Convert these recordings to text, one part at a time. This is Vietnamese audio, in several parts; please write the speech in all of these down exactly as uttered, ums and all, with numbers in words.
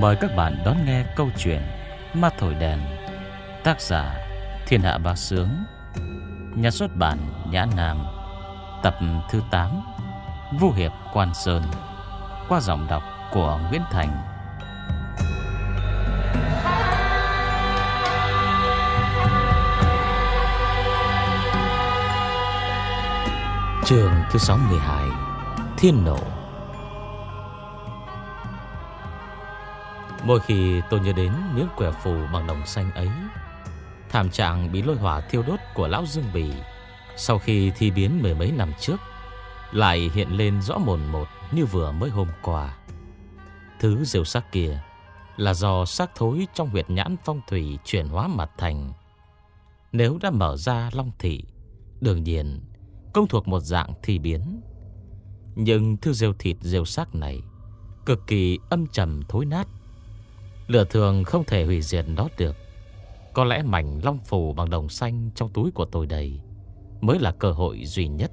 Mời các bạn đón nghe câu chuyện Ma Thổi Đèn, tác giả Thiên Hạ Bá Sướng, nhà xuất bản Nhã Nam, tập thứ tám, Vu Hiệp Quan Sơn, qua giọng đọc của Nguyễn Thành. Chương thứ sáu mươi hai, Thiên Nộ. Mỗi khi tôi nhớ đến miếng quẻ phù bằng đồng xanh ấy, thảm trạng bị lôi hỏa thiêu đốt của lão Dương Bỉ sau khi thi biến mười mấy năm trước lại hiện lên rõ mồn một như vừa mới hôm qua. Thứ rêu xác kia là do xác thối trong huyệt nhãn phong thủy chuyển hóa mặt thành. Nếu đã mở ra long thị, đương nhiên cũng thuộc một dạng thi biến. Nhưng thứ rêu thịt rêu xác này cực kỳ âm trầm thối nát, lửa thường không thể hủy diệt nó được. Có lẽ mảnh long phù bằng đồng xanh trong túi của tôi đây mới là cơ hội duy nhất.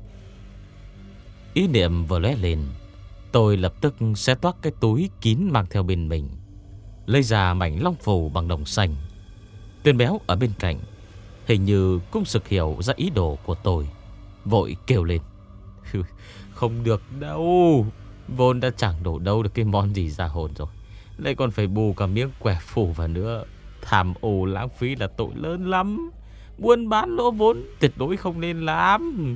Ý niệm vừa lóe lên, tôi lập tức xé toác cái túi kín mang theo bên mình, lấy ra mảnh long phù bằng đồng xanh. Tuyên Béo ở bên cạnh hình như cũng sực hiểu ra ý đồ của tôi, vội kêu lên: Không được đâu, vốn đã chẳng đổ đâu được cái món gì ra hồn rồi, lại còn phải bù cả miếng quẻ phù vào nữa. Tham ô lãng phí là tội lớn lắm, buôn bán lỗ vốn tuyệt đối không nên làm.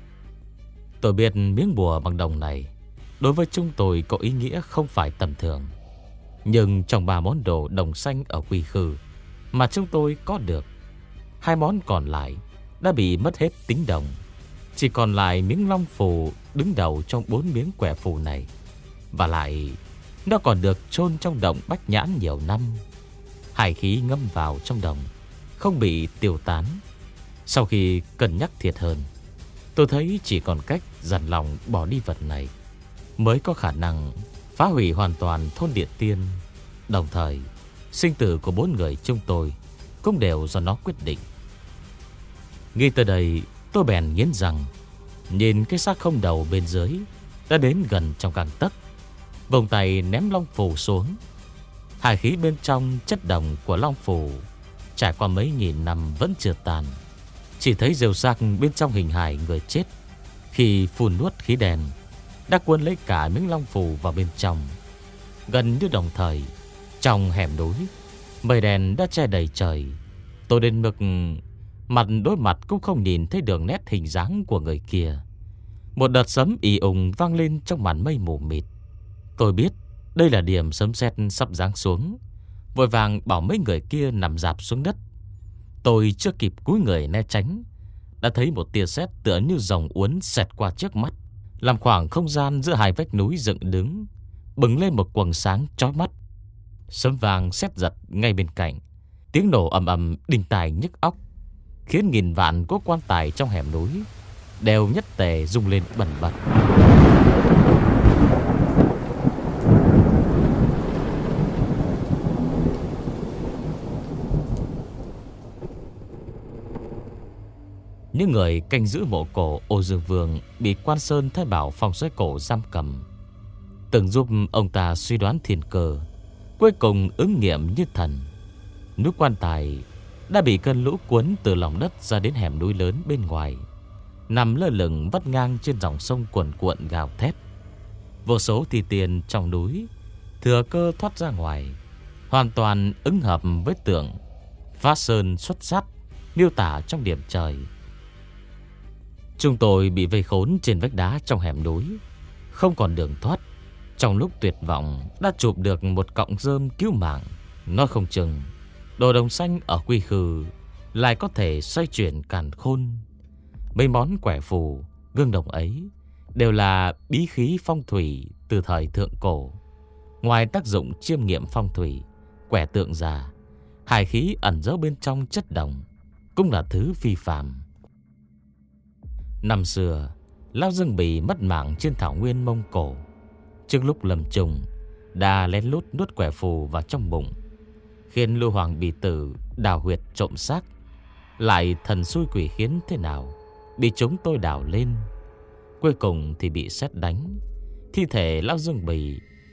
Tôi biết miếng bùa bằng đồng này đối với chúng tôi có ý nghĩa không phải tầm thường. Nhưng trong ba món đồ đồng xanh ở Quy Khư mà chúng tôi có được, hai món còn lại đã bị mất hết tính đồng. Chỉ còn lại miếng long phù đứng đầu trong bốn miếng quẻ phù này. Và lại nó còn được chôn trong động bách nhãn nhiều năm. Hải khí ngâm vào trong đồng, không bị tiêu tán. Sau khi cân nhắc thiệt hơn, tôi thấy chỉ còn cách dằn lòng bỏ đi vật này mới có khả năng phá hủy hoàn toàn thôn Địa Tiên. Đồng thời sinh tử của bốn người chúng tôi cũng đều do nó quyết định. Nghĩ tới đây, tôi bèn nghiến răng, nhìn cái xác không đầu bên dưới đã đến gần trong gang tấc, vòng tay ném long phù xuống. Hải khí bên trong chất đồng của long phù trải qua mấy nghìn năm vẫn chưa tàn. Chỉ thấy rêu xác bên trong hình hài người chết khi phun nuốt khí đen đã cuốn lấy cả miếng long phù vào bên trong. Gần như đồng thời, trong hẻm núi, mây đen đã che đầy trời. Tôi đến mức mặt đối mặt cũng không nhìn thấy đường nét hình dáng của người kia. Một đợt sấm ì ùng vang lên trong màn mây mù mịt. Tôi biết đây là điểm sấm sét sắp giáng xuống, vội vàng bảo mấy người kia nằm rạp xuống đất. Tôi chưa kịp cúi người né tránh, đã thấy một tia sét tựa như rồng uốn xẹt qua trước mắt, làm khoảng không gian giữa hai vách núi dựng đứng bừng lên một quầng sáng chói mắt. Sấm vàng sét giật ngay bên cạnh, tiếng nổ ầm ầm đinh tai nhức óc, khiến nghìn vạn cỗ quan tài trong hẻm núi đều nhất tề rung lên bần bật. Những người canh giữ mộ cổ Ô Dương Vương bị Quan Sơn Thái Bảo Phong Xoáy Cổ giam cầm, từng giúp ông ta suy đoán thiên cơ, cuối cùng ứng nghiệm như thần. Núi quan tài đã bị cơn lũ cuốn từ lòng đất ra đến hẻm núi lớn bên ngoài, nằm lơ lửng vắt ngang trên dòng sông cuồn cuộn gào thét. Vô số thi tiền trong núi thừa cơ thoát ra ngoài, hoàn toàn ứng hợp với tượng Phá Sơn xuất sát miêu tả trong điểm trời. Chúng tôi bị vây khốn trên vách đá trong hẻm núi, không còn đường thoát. Trong lúc tuyệt vọng đã chụp được một cọng rơm cứu mạng. Nói không chừng đồ đồng xanh ở Quy Khư lại có thể xoay chuyển càn khôn. Mấy món quẻ phù, gương đồng ấy đều là bí khí phong thủy từ thời thượng cổ. Ngoài tác dụng chiêm nghiệm phong thủy, quẻ tượng già, hải khí ẩn giấu bên trong chất đồng cũng là thứ phi phàm. Năm xưa, Lão Dương Bỉ mất mạng trên thảo nguyên Mông Cổ. Trước lúc lâm chung, đã lén lút nuốt quẻ phù vào trong bụng, khiến Lưu Hoàng Bỉ Tử đào huyệt trộm xác. Lại thần xui quỷ khiến thế nào, bị chúng tôi đào lên. Cuối cùng thì bị sét đánh. Thi thể Lão Dương Bỉ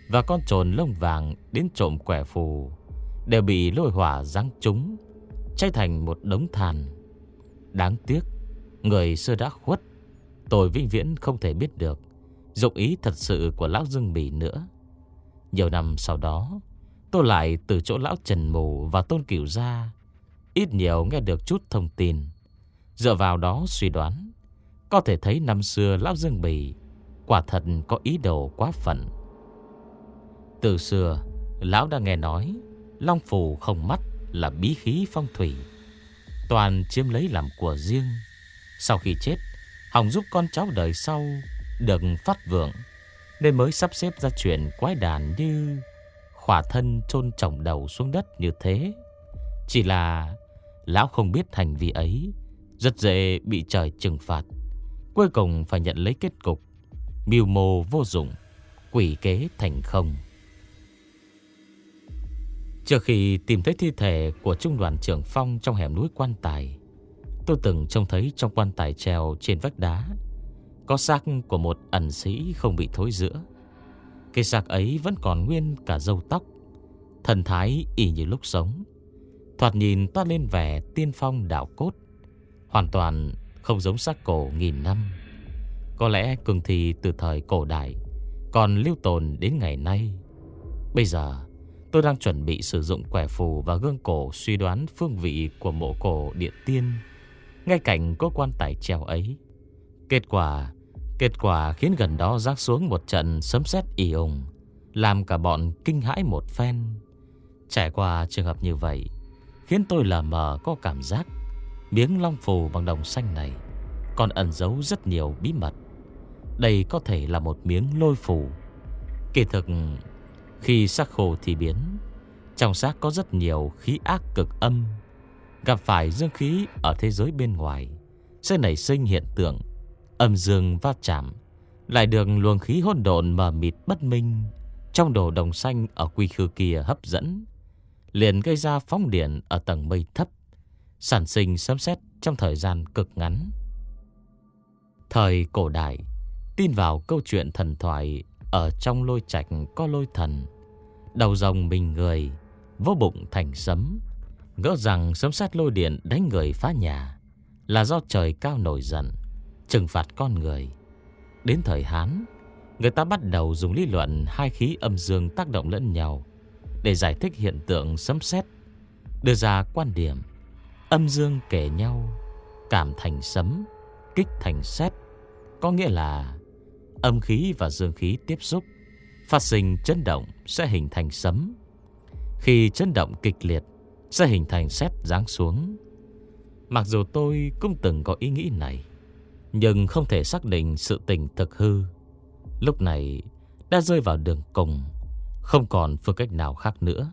và con trồn lông vàng đến trộm quẻ phù đều bị lôi hỏa giáng trúng, cháy thành một đống than. Đáng tiếc, người xưa đã khuất, tôi vĩnh viễn không thể biết được dụng ý thật sự của lão Dương Bỉ nữa. Nhiều năm sau đó, tôi lại từ chỗ lão Trần Mù và Tôn Cửu gia ít nhiều nghe được chút thông tin. Dựa vào đó suy đoán, có thể thấy năm xưa lão Dương Bỉ quả thật có ý đồ quá phận. Từ xưa, lão đã nghe nói long phù không mắt là bí khí phong thủy, toàn chiếm lấy làm của riêng. Sau khi chết, hòng giúp con cháu đời sau được phát vượng, nên mới sắp xếp ra chuyện quái đản như khỏa thân chôn chồng đầu xuống đất như thế. Chỉ là lão không biết hành vi ấy rất dễ bị trời trừng phạt, cuối cùng phải nhận lấy kết cục mưu mô vô dụng, quỷ kế thành không. Trước khi tìm thấy thi thể của trung đoàn trưởng Phong trong hẻm núi Quan Tài, tôi từng trông thấy trong quan tài treo trên vách đá có xác của một ẩn sĩ không bị thối rữa. Cái xác ấy vẫn còn nguyên cả râu tóc, thần thái y như lúc sống, thoạt nhìn toát lên vẻ tiên phong đạo cốt, hoàn toàn không giống xác cổ nghìn năm. Có lẽ cương thi từ thời cổ đại còn lưu tồn đến ngày nay. Bây giờ tôi đang chuẩn bị sử dụng quẻ phù và gương cổ suy đoán phương vị của mộ cổ địa tiên ngay cạnh có quan tài treo ấy. Kết quả Kết quả khiến gần đó rác xuống một trận sấm sét ì ùng, làm cả bọn kinh hãi một phen. Trải qua trường hợp như vậy khiến tôi lờ mờ có cảm giác miếng long phù bằng đồng xanh này còn ẩn giấu rất nhiều bí mật. Đây có thể là một miếng lôi phù. Kỳ thực, khi xác khô thì biến, trong xác có rất nhiều khí ác cực âm. Gặp phải dương khí ở thế giới bên ngoài sẽ nảy sinh hiện tượng âm dương va chạm, lại được luồng khí hỗn độn mờ mịt bất minh trong đồ đồng xanh ở quy khư kia hấp dẫn, liền gây ra phóng điện ở tầng mây thấp, sản sinh sấm sét trong thời gian cực ngắn. Thời cổ đại tin vào câu chuyện thần thoại ở trong lôi trạch có lôi thần, đầu rồng mình người, vô bụng thành sấm, ngỡ rằng sấm sét lôi điện đánh người phá nhà là do trời cao nổi giận trừng phạt con người. Đến thời Hán, người ta bắt đầu dùng lý luận hai khí âm dương tác động lẫn nhau để giải thích hiện tượng sấm sét, đưa ra quan điểm âm dương kể nhau, cảm thành sấm, kích thành sét. Có nghĩa là âm khí và dương khí tiếp xúc, phát sinh chấn động sẽ hình thành sấm. Khi chấn động kịch liệt sẽ hình thành sét giáng xuống. Mặc dù tôi cũng từng có ý nghĩ này, nhưng không thể xác định sự tình thực hư. Lúc này đã rơi vào đường cùng, không còn phương cách nào khác nữa.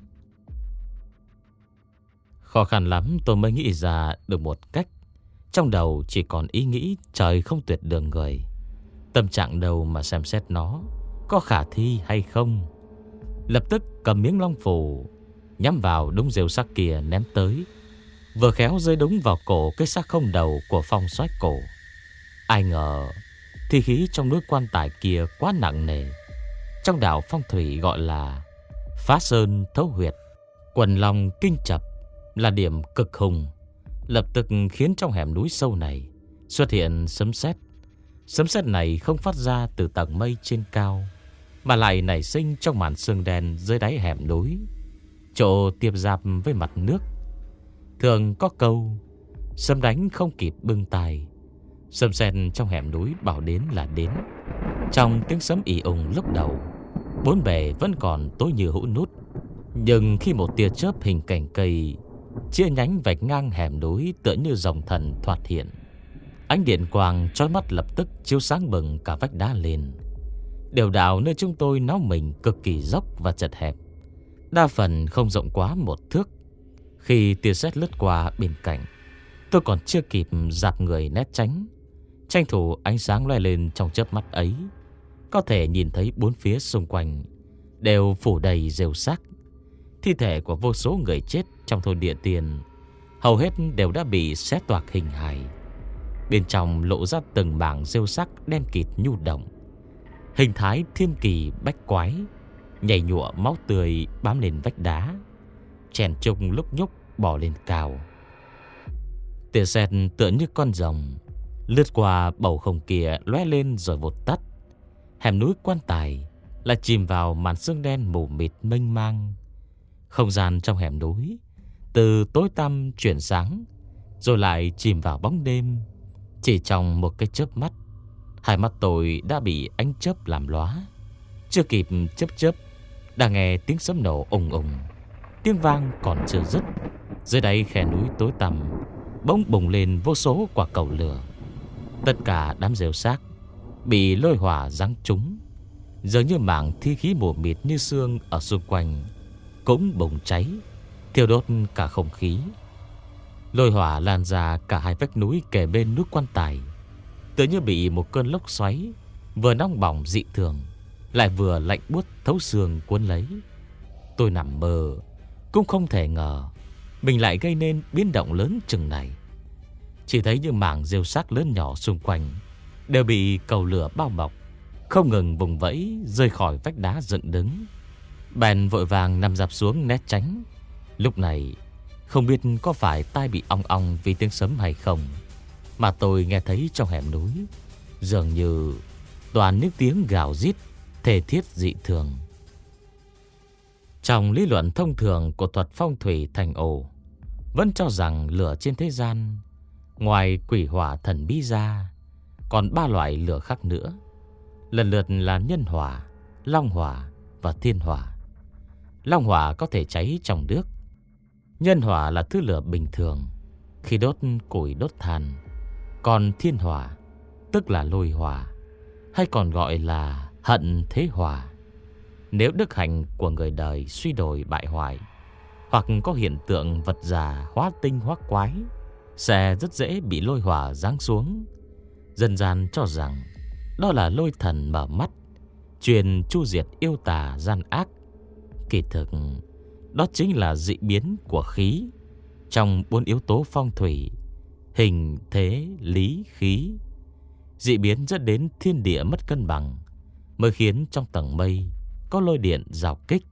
Khó khăn lắm tôi mới nghĩ ra được một cách. Trong đầu chỉ còn ý nghĩ trời không tuyệt đường người. Tâm trạng đâu mà xem xét nó có khả thi hay không. Lập tức cầm miếng long phù nhắm vào đống rêu xác kia ném tới, vừa khéo rơi đúng vào cổ cái xác không đầu của Phong soái cổ. Ai ngờ thi khí trong núi quan tài kia quá nặng nề. Trong đạo phong thủy gọi là phá sơn thấu huyệt, quần long kinh chập, là điểm cực hùng. Lập tức khiến trong hẻm núi sâu này xuất hiện sấm sét. Sấm sét này không phát ra từ tầng mây trên cao, mà lại nảy sinh trong màn sương đen dưới đáy hẻm núi, chỗ tiếp giáp với mặt nước. Thường có câu sấm đánh không kịp bưng tài. Sấm sét trong hẻm núi bảo đến là đến. Trong tiếng sấm ì ùng lúc đầu, bốn bề vẫn còn tối như hũ nút. Nhưng khi một tia chớp hình cành cây chia nhánh vạch ngang hẻm núi tựa như dòng thần thoạt hiện, ánh điện quang chói mắt lập tức chiếu sáng bừng cả vách đá lên. Điều đạo nơi chúng tôi náo mình cực kỳ dốc và chật hẹp, đa phần không rộng quá một thước. Khi tia sét lướt qua bên cạnh, tôi còn chưa kịp dạp người né tránh, tranh thủ ánh sáng loe lên trong chớp mắt ấy, có thể nhìn thấy bốn phía xung quanh đều phủ đầy rêu xác. Thi thể của vô số người chết trong thôn địa tiền hầu hết đều đã bị xé toạc hình hài. Bên trong lộ ra từng mảng rêu sắc đen kịt nhu động, hình thái thiên kỳ bách quái, nhảy nhụa máu tươi bám lên vách đá, chèn chung lúc nhúc bò lên cao. Tia sét tựa như con rồng lướt qua bầu không kia, lóe lên rồi vụt tắt. Hẻm núi Quan Tài là chìm vào màn sương đen mù mịt mênh mang. Không gian trong hẻm núi từ tối tăm chuyển sáng, rồi lại chìm vào bóng đêm. Chỉ trong một cái chớp mắt, hai mắt tôi đã bị ánh chớp làm lóa. Chưa kịp chớp chớp, đã nghe tiếng sấm nổ ùng ùng. Tiếng vang còn chưa dứt, dưới đáy khe núi tối tăm bỗng bùng lên vô số quả cầu lửa. Tất cả đám rêu xác bị lôi hỏa giáng trúng, dường như mảng thi khí mù mịt như sương ở xung quanh cũng bùng cháy, thiêu đốt cả không khí. Lôi hỏa lan ra cả hai vách núi kề bên núi Quan Tài, tựa như bị một cơn lốc xoáy vừa nóng bỏng dị thường, lại vừa lạnh buốt thấu xương cuốn lấy. Tôi nằm mơ cũng không thể ngờ mình lại gây nên biến động lớn chừng này. Chỉ thấy những mảng rêu xác lớn nhỏ xung quanh đều bị cầu lửa bao bọc, không ngừng vùng vẫy rơi khỏi vách đá dựng đứng. Bèn vội vàng nằm dạp xuống né tránh. Lúc này không biết có phải tai bị ong ong vì tiếng sấm hay không, mà tôi nghe thấy trong hẻm núi dường như toàn những tiếng gào rít thề thiết dị thường. Trong lý luận thông thường của thuật phong thủy thành ổ, vẫn cho rằng lửa trên thế gian ngoài quỷ hỏa thần bí ra còn ba loại lửa khác nữa, lần lượt là nhân hỏa, long hỏa và thiên hỏa. Long hỏa có thể cháy trong nước. Nhân hỏa là thứ lửa bình thường khi đốt củi đốt than. Còn thiên hỏa tức là lôi hỏa, hay còn gọi là hận thế hỏa. Nếu đức hạnh của người đời suy đồi bại hoại, hoặc có hiện tượng vật già hóa tinh hóa quái, sẽ rất dễ bị lôi hỏa giáng xuống. Dân gian cho rằng đó là lôi thần mở mắt, truyền chu diệt yêu tà gian ác. Kỳ thực đó chính là dị biến của khí trong bốn yếu tố phong thủy: hình, thế, lý, khí. Dị biến dẫn đến thiên địa mất cân bằng, mới khiến trong tầng mây có lôi điện rào kích.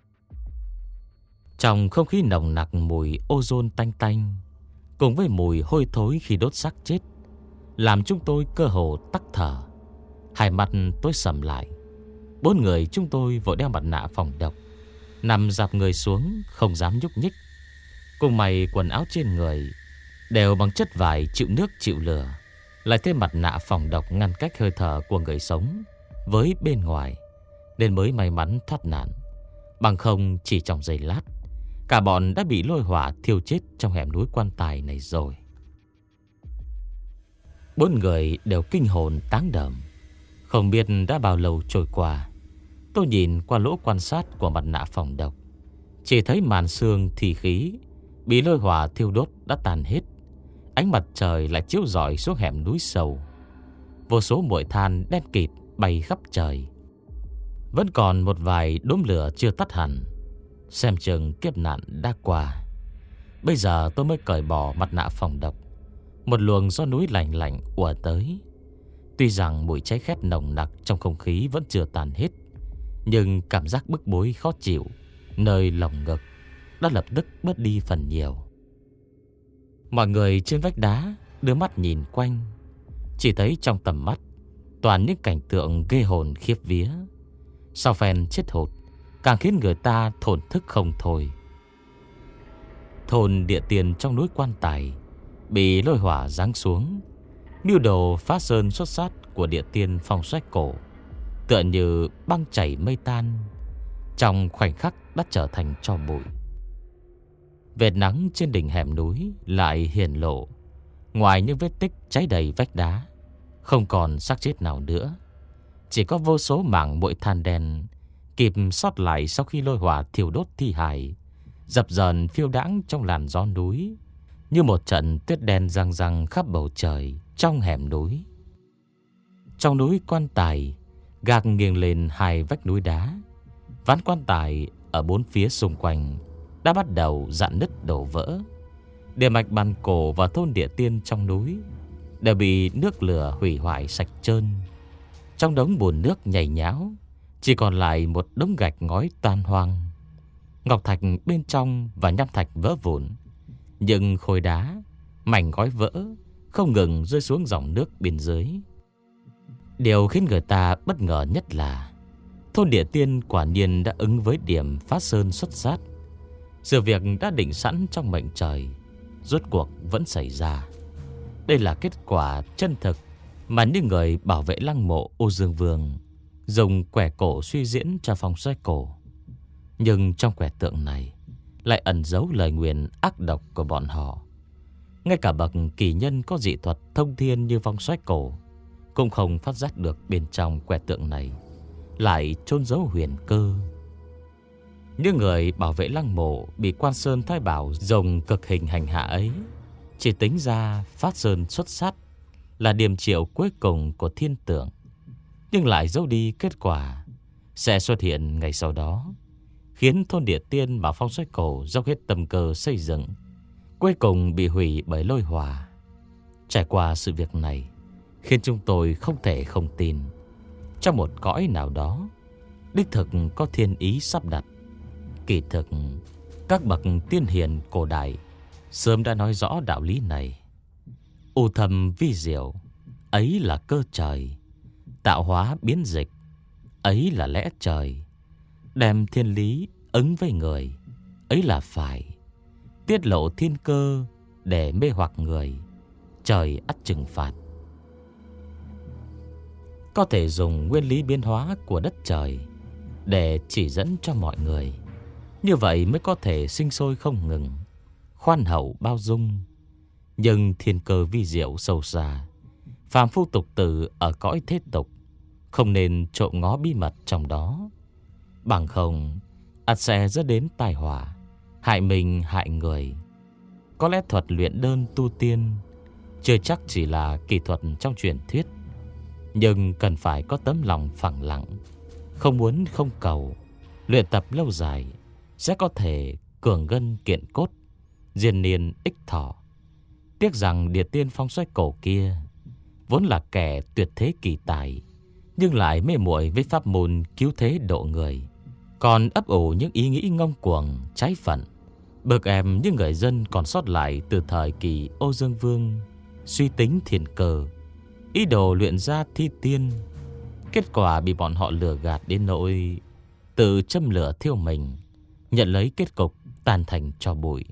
Trong không khí nồng nặc mùi ozone tanh tanh, cùng với mùi hôi thối khi đốt xác chết, làm chúng tôi cơ hồ tắc thở. Hai mặt tối sầm lại. Bốn người chúng tôi vội đeo mặt nạ phòng độc, nằm dạp người xuống không dám nhúc nhích. Cùng mày quần áo trên người đều bằng chất vải chịu nước chịu lửa, lại thêm mặt nạ phòng độc ngăn cách hơi thở của người sống với bên ngoài, nên mới may mắn thoát nạn. Bằng không chỉ trong giây lát, cả bọn đã bị lôi hỏa thiêu chết trong hẻm núi Quan Tài này rồi. Bốn người đều kinh hồn táng đờm. Không biết đã bao lâu trôi qua. Tôi nhìn qua lỗ quan sát của mặt nạ phòng độc, chỉ thấy màn sương thì khí bị lôi hỏa thiêu đốt đã tàn hết. Ánh mặt trời lại chiếu rọi xuống hẻm núi sâu. Vô số muội than đen kịt bay khắp trời. Vẫn còn một vài đốm lửa chưa tắt hẳn. Xem chừng kiếp nạn đã qua. Bây giờ tôi mới cởi bỏ mặt nạ phòng độc. Một luồng gió núi lạnh lạnh ùa tới. Tuy rằng mùi cháy khét nồng nặc trong không khí vẫn chưa tàn hết, nhưng cảm giác bức bối khó chịu nơi lồng ngực đã lập tức bớt đi phần nhiều. Mọi người trên vách đá đưa mắt nhìn quanh, chỉ thấy trong tầm mắt toàn những cảnh tượng ghê hồn khiếp vía. Sau phen chết hụt, càng khiến người ta thổn thức không thôi. Thôn địa tiền trong núi Quan Tài bị lôi hỏa giáng xuống. Mưu đồ phá sơn xuất sát của địa tiên phong xoách cổ tựa như băng chảy mây tan, trong khoảnh khắc đã trở thành tro bụi. Vệt nắng trên đỉnh hẻm núi lại hiển lộ. Ngoài những vết tích cháy đầy vách đá, không còn xác chết nào nữa. Chỉ có vô số mảng bụi than đen kịp sót lại sau khi lôi hỏa thiêu đốt thi hài, dập dờn phiêu đãng trong làn gió núi, như một trận tuyết đen răng răng khắp bầu trời trong hẻm núi. Trong núi Quan Tài, gác nghiêng lên hai vách núi đá. Ván quan tài ở bốn phía xung quanh đã bắt đầu rạn nứt đổ vỡ. Địa mạch bàn cổ và thôn địa tiên trong núi đều bị nước lửa hủy hoại sạch trơn. Trong đống bùn nước nhầy nhão, chỉ còn lại một đống gạch ngói tan hoang. Ngọc thạch bên trong và nham thạch vỡ vụn, nhưng khối đá, mảnh ngói vỡ không ngừng rơi xuống dòng nước bên dưới. Điều khiến người ta bất ngờ nhất là thôn Địa Tiên quả nhiên đã ứng với điểm phá sơn xuất sát. Sự việc đã định sẵn trong mệnh trời rốt cuộc vẫn xảy ra. Đây là kết quả chân thực mà những người bảo vệ lăng mộ Ô Dương Vương dùng quẻ cổ suy diễn cho phong xoay cổ. Nhưng trong quẻ tượng này lại ẩn giấu lời nguyền ác độc của bọn họ. Ngay cả bậc kỳ nhân có dị thuật thông thiên như phong xoay cổ cũng không phát giác được bên trong quẻ tượng này lại chôn giấu huyền cơ. Những người bảo vệ lăng mộ bị Quan Sơn Thái Bảo dùng cực hình hành hạ ấy chỉ tính ra phát sơn xuất sát là điểm triệu cuối cùng của thiên tượng, nhưng lại giấu đi kết quả sẽ xuất hiện ngày sau đó, khiến thôn Địa Tiên mà phong xoay cổ dốc hết tâm cơ xây dựng cuối cùng bị hủy bởi lôi hỏa. Trải qua sự việc này khiến chúng tôi không thể không tin trong một cõi nào đó đích thực có thiên ý sắp đặt. Kỳ thực các bậc tiên hiền cổ đại sớm đã nói rõ đạo lý này. U thầm vi diệu, ấy là cơ trời. Tạo hóa biến dịch, ấy là lẽ trời. Đem thiên lý ứng với người, ấy là phải. Tiết lộ thiên cơ để mê hoặc người, trời ắt trừng phạt. Có thể dùng nguyên lý biến hóa của đất trời để chỉ dẫn cho mọi người. Như vậy mới có thể sinh sôi không ngừng, khoan hậu bao dung. Nhưng thiên cơ vi diệu sâu xa, phàm phu tục tử ở cõi thế tục không nên trộm ngó bí mật trong đó. Bằng không ắt sẽ dẫn đến tai họa, hại mình hại người. Có lẽ thuật luyện đơn tu tiên chưa chắc chỉ là kỹ thuật trong truyền thuyết, nhưng cần phải có tấm lòng phẳng lặng, không muốn không cầu. Luyện tập lâu dài sẽ có thể cường gân kiện cốt, diên niên ích thọ. Tiếc rằng Địa Tiên phong xoay cổ kia vốn là kẻ tuyệt thế kỳ tài, nhưng lại mê muội với pháp môn cứu thế độ người, còn ấp ủ những ý nghĩ ngông cuồng trái phận. Bực em những người dân còn sót lại từ thời kỳ Ô Dương Vương suy tính thiên cơ, ý đồ luyện ra thi tiên. Kết quả bị bọn họ lừa gạt đến nỗi tự châm lửa thiêu mình, nhận lấy kết cục tan thành tro bụi.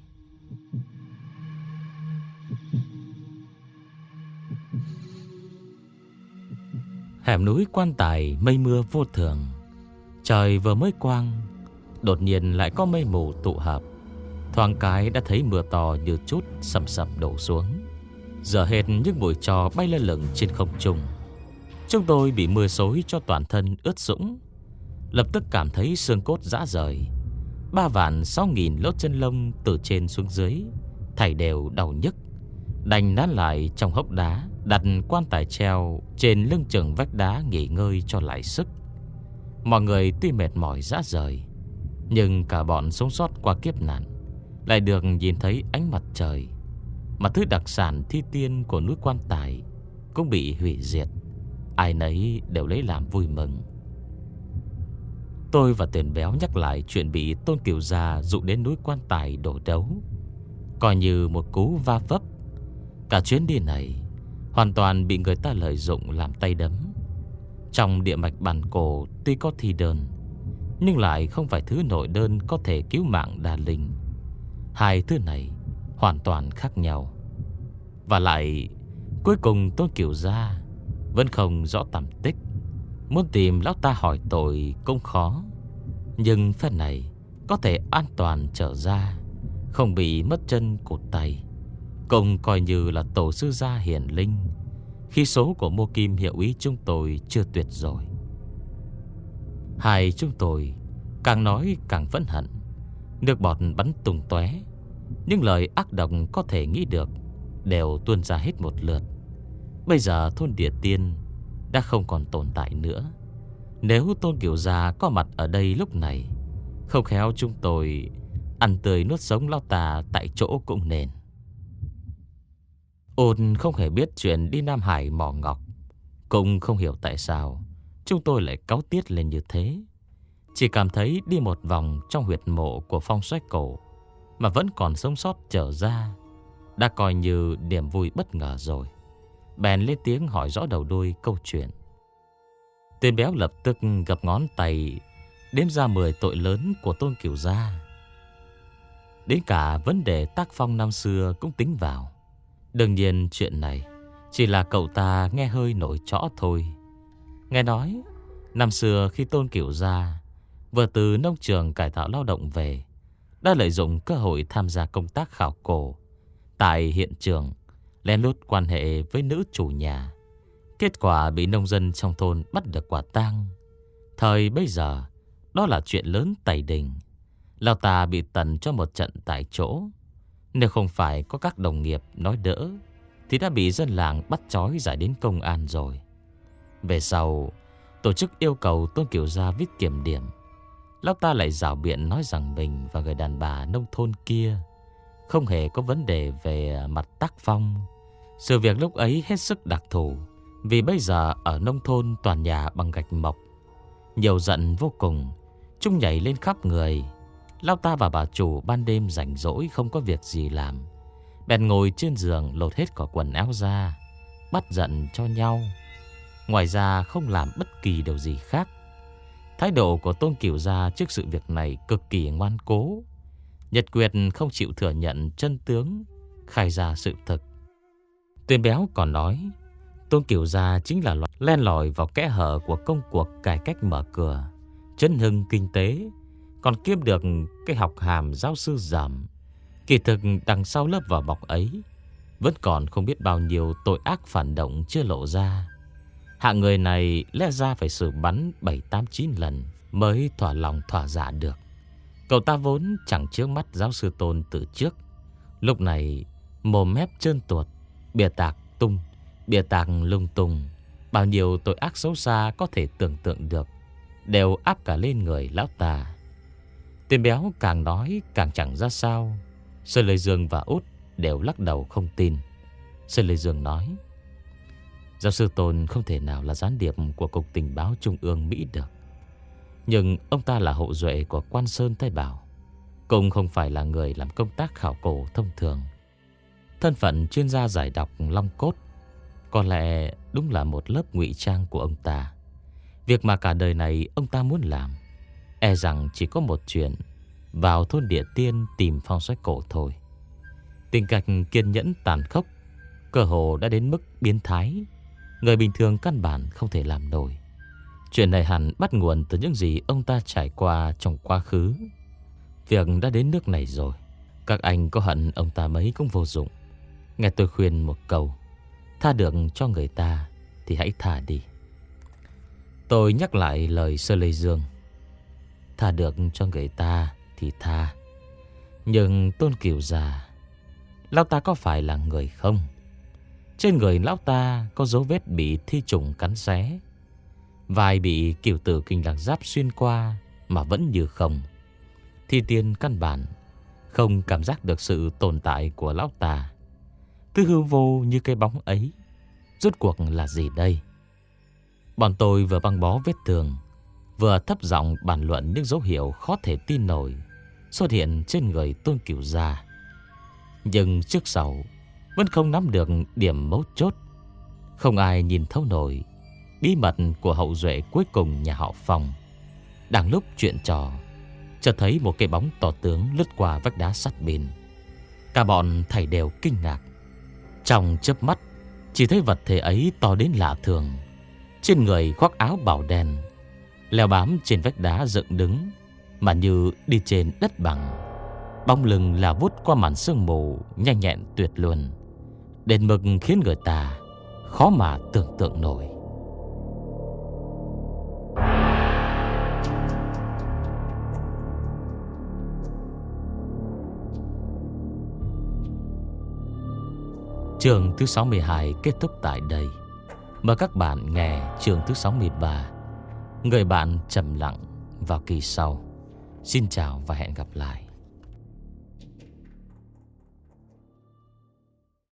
Hẻm núi Quan Tài mây mưa vô thường. Trời vừa mới quang, đột nhiên lại có mây mù tụ hợp. Thoáng cái đã thấy mưa to như chút sầm sập đổ xuống. Giờ hết những bụi tro bay lơ lửng trên không trung. Chúng tôi bị mưa xối cho toàn thân ướt sũng, lập tức cảm thấy xương cốt rã rời. Ba vạn sáu nghìn lốt chân lông từ trên xuống dưới thảy đều đau nhức, đành nán lại trong hốc đá, đặt quan tài treo trên lưng chừng vách đá nghỉ ngơi cho lại sức. Mọi người tuy mệt mỏi rã rời, nhưng cả bọn sống sót qua kiếp nạn lại được nhìn thấy ánh mặt trời, mà thứ đặc sản thi tiên của núi Quan Tài cũng bị hủy diệt. Ai nấy đều lấy làm vui mừng. Tôi và Tiền Béo nhắc lại chuyện bị Tôn Kiều Gia dụ đến núi Quan Tài đổ đấu, coi như một cú va vấp. Cả chuyến đi này hoàn toàn bị người ta lợi dụng làm tay đấm. Trong địa mạch bản cổ tuy có thi đơn, nhưng lại không phải thứ nội đơn có thể cứu mạng đà linh. Hai thứ này hoàn toàn khác nhau. Và lại cuối cùng Tôn Kiều Gia vẫn không rõ tầm tích. Muốn tìm lão ta hỏi tội cũng khó, nhưng phen này có thể an toàn trở ra, không bị mất chân cụt tay, cũng coi như là tổ sư gia hiển linh, khi số của Mô Kim hiệu ý chúng tôi chưa tuyệt rồi. Hai chúng tôi càng nói càng phẫn hận, nước bọt bắn tung tóe. Những lời ác độc có thể nghĩ được đều tuôn ra hết một lượt. Bây giờ thôn Địa Tiên đã không còn tồn tại nữa. Nếu Tôn Kiều Gia có mặt ở đây lúc này, không khéo chúng tôi ăn tươi nuốt sống lão ta tại chỗ cũng nên. Ôn không hề biết chuyện đi Nam Hải mỏ ngọc, cũng không hiểu tại sao chúng tôi lại cáu tiết lên như thế? Chỉ cảm thấy đi một vòng trong huyệt mộ của phong soái cổ mà vẫn còn sống sót trở ra đã coi như niềm vui bất ngờ rồi. Bèn lên tiếng hỏi rõ đầu đuôi câu chuyện. Tên béo lập tức gập ngón tay đếm ra mười tội lớn của Tôn Cửu gia. Đến cả vấn đề tác phong năm xưa cũng tính vào. Đương nhiên chuyện này chỉ là cậu ta nghe hơi nổi trõ thôi. Nghe nói năm xưa khi Tôn Cửu gia vừa từ nông trường cải tạo lao động về, đã lợi dụng cơ hội tham gia công tác khảo cổ tại hiện trường, lén lút quan hệ với nữ chủ nhà. Kết quả bị nông dân trong thôn bắt được quả tang. Thời bây giờ đó là chuyện lớn tày đình. Lão ta bị tần cho một trận tại chỗ. Nếu không phải có các đồng nghiệp nói đỡ thì đã bị dân làng bắt trói giải đến công an rồi. Về sau, tổ chức yêu cầu Tôn Cửu gia viết kiểm điểm. Lão ta lại rảo biện nói rằng mình và người đàn bà nông thôn kia không hề có vấn đề về mặt tác phong. Sự việc lúc ấy hết sức đặc thù, vì bây giờ ở nông thôn toàn nhà bằng gạch mộc. Nhiều giận vô cùng, chúng nhảy lên khắp người. Lão ta và bà chủ ban đêm rảnh rỗi không có việc gì làm, bèn ngồi trên giường lột hết cả quần áo ra, bắt giận cho nhau. Ngoài ra không làm bất kỳ điều gì khác. Thái độ của Tôn Cửu gia trước sự việc này cực kỳ ngoan cố, nhật quyết không chịu thừa nhận chân tướng, khai ra sự thật. Tên béo còn nói Tôn Cửu gia chính là loại len lỏi vào kẽ hở của công cuộc cải cách mở cửa, chấn hưng kinh tế, còn kiếm được cái học hàm giáo sư dởm. Kỳ thực đằng sau lớp vỏ bọc ấy vẫn còn không biết bao nhiêu tội ác phản động chưa lộ ra. Hạng người này lẽ ra phải xử bắn bảy tám chín lần mới thỏa lòng thỏa dạ được. Cậu ta vốn chẳng trước mắt giáo sư Tôn từ trước, lúc này mồm mép trơn tuột, bịa tạc tung, bịa tạc lung tung. Bao nhiêu tội ác xấu xa có thể tưởng tượng được đều áp cả lên người lão ta. Tên béo càng nói càng chẳng ra sao. Sơn Lê Dương và Út đều lắc đầu không tin. Sơn Lê Dương nói giáo sư Tôn không thể nào là gián điệp của Cục Tình báo Trung ương Mỹ được. Nhưng ông ta là hậu duệ của Quan Sơn Thái Bảo, cũng không phải là người làm công tác khảo cổ thông thường. Thân phận chuyên gia giải đọc long cốt có lẽ đúng là một lớp ngụy trang của ông ta. Việc mà cả đời này ông ta muốn làm e rằng chỉ có một chuyện: vào thôn Địa Tiên tìm phong soái cổ thôi. Tình cảnh kiên nhẫn tàn khốc, cơ hồ đã đến mức biến thái, người bình thường căn bản không thể làm nổi. Chuyện này hẳn bắt nguồn từ những gì ông ta trải qua trong quá khứ. Việc đã đến nước này rồi, các anh có hận ông ta mấy cũng vô dụng. Nghe tôi khuyên một câu, tha được cho người ta thì hãy tha đi. Tôi nhắc lại lời Sơ Lê Dương, tha được cho người ta thì tha. Nhưng Tôn Cửu già, lão ta có phải là người không? Trên người lão ta có dấu vết bị thi trùng cắn xé, vai bị cửu tử kinh lạc giáp xuyên qua mà vẫn như không. Thi tiên căn bản không cảm giác được sự tồn tại của lão ta. Thứ hư vô như cái bóng ấy rốt cuộc là gì đây? Bọn tôi vừa băng bó vết thương, vừa thấp giọng bàn luận những dấu hiệu khó thể tin nổi xuất hiện trên người Tôn Cửu gia. Nhưng trước sau vẫn không nắm được điểm mấu chốt. Không ai nhìn thấu nổi bí mật của hậu duệ cuối cùng nhà họ Phong. Đang lúc chuyện trò, chợt thấy một cái bóng to tướng lướt qua vách đá sắt bên. Cả bọn thảy đều kinh ngạc. Trong chớp mắt, chỉ thấy vật thể ấy to đến lạ thường. Trên người khoác áo bảo đen, leo bám trên vách đá dựng đứng, mà như đi trên đất bằng. Bóng lưng là vút qua màn sương mù nhanh nhẹn tuyệt luân, đến mức khiến người ta khó mà tưởng tượng nổi. Chương thứ sáu mươi hai kết thúc tại đây. Mời các bạn nghe chương thứ sáu mươi ba, Người bạn trầm lặng, vào kỳ sau. Xin chào và hẹn gặp lại.